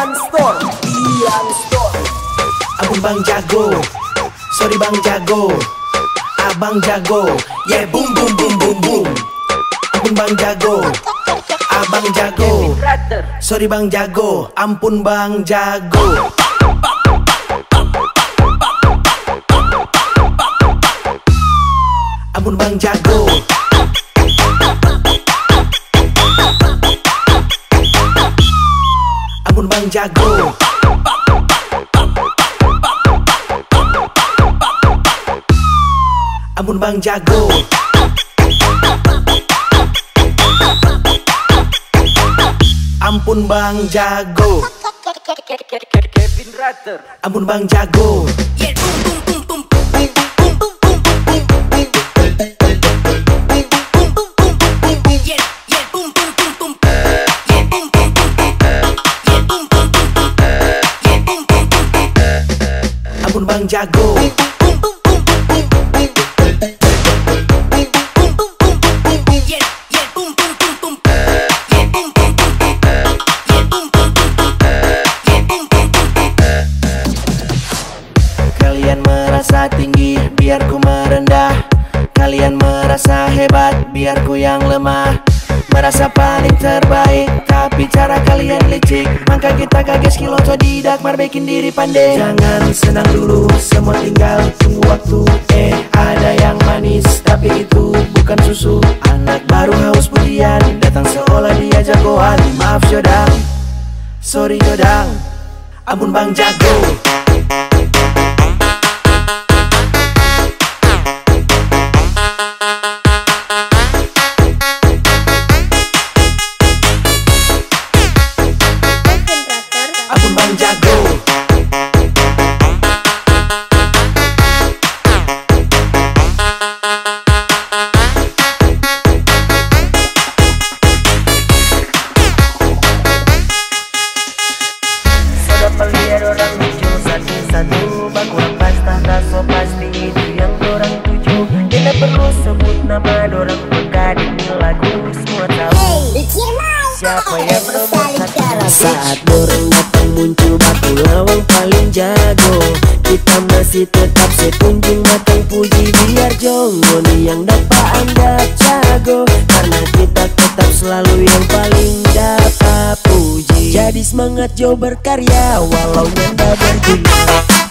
Ian Store. Ampun Bang Jago, sorry Bang Jago, Abang Jago, yeah boom boom boom boom boom. Ampun Bang Jago, Abang Jago, sorry Bang Jago, ampun Bang Jago. Ampun Bang Jago, ampun Bang Jago. Ampun Bang Jago. Ampun Bang Jago. Kevin Rater. Ampun Bang Jago. Ampun Bang Jago. Kalian merasa tinggi, biar ku merendah. Kalian merasa hebat, biar ku yang lemah. Merasa paling terbaik, tapi cara kalian licik. Maka kita kaget skill otodidak, marbekin diri pandai. Jangan senang dulu, semua tinggal tunggu waktu. Ada yang manis, tapi itu bukan susu. Anak baru haus pujian, datang seolah dia jagoan. Maaf Jodang, sorry Jodang. Ampun Bang Jago. Ampun Bang Jago. Sudah pelihat orang lucu satu-satu. Baku lepas tak so pasti itu yang dorang tuju. Tidak perlu sebut nama dorang peka di lagu. Semua tahu siapa yang nomor satu. Saat dorang datang muncul batu lawang paling jago. Kita masih tetap sepunjung matang puji. Biar jongo nih yang dapat anda jago. Karena kita tetap selalu yang paling dapat puji. Jadi semangat Jo berkarya walau nyanda berguna.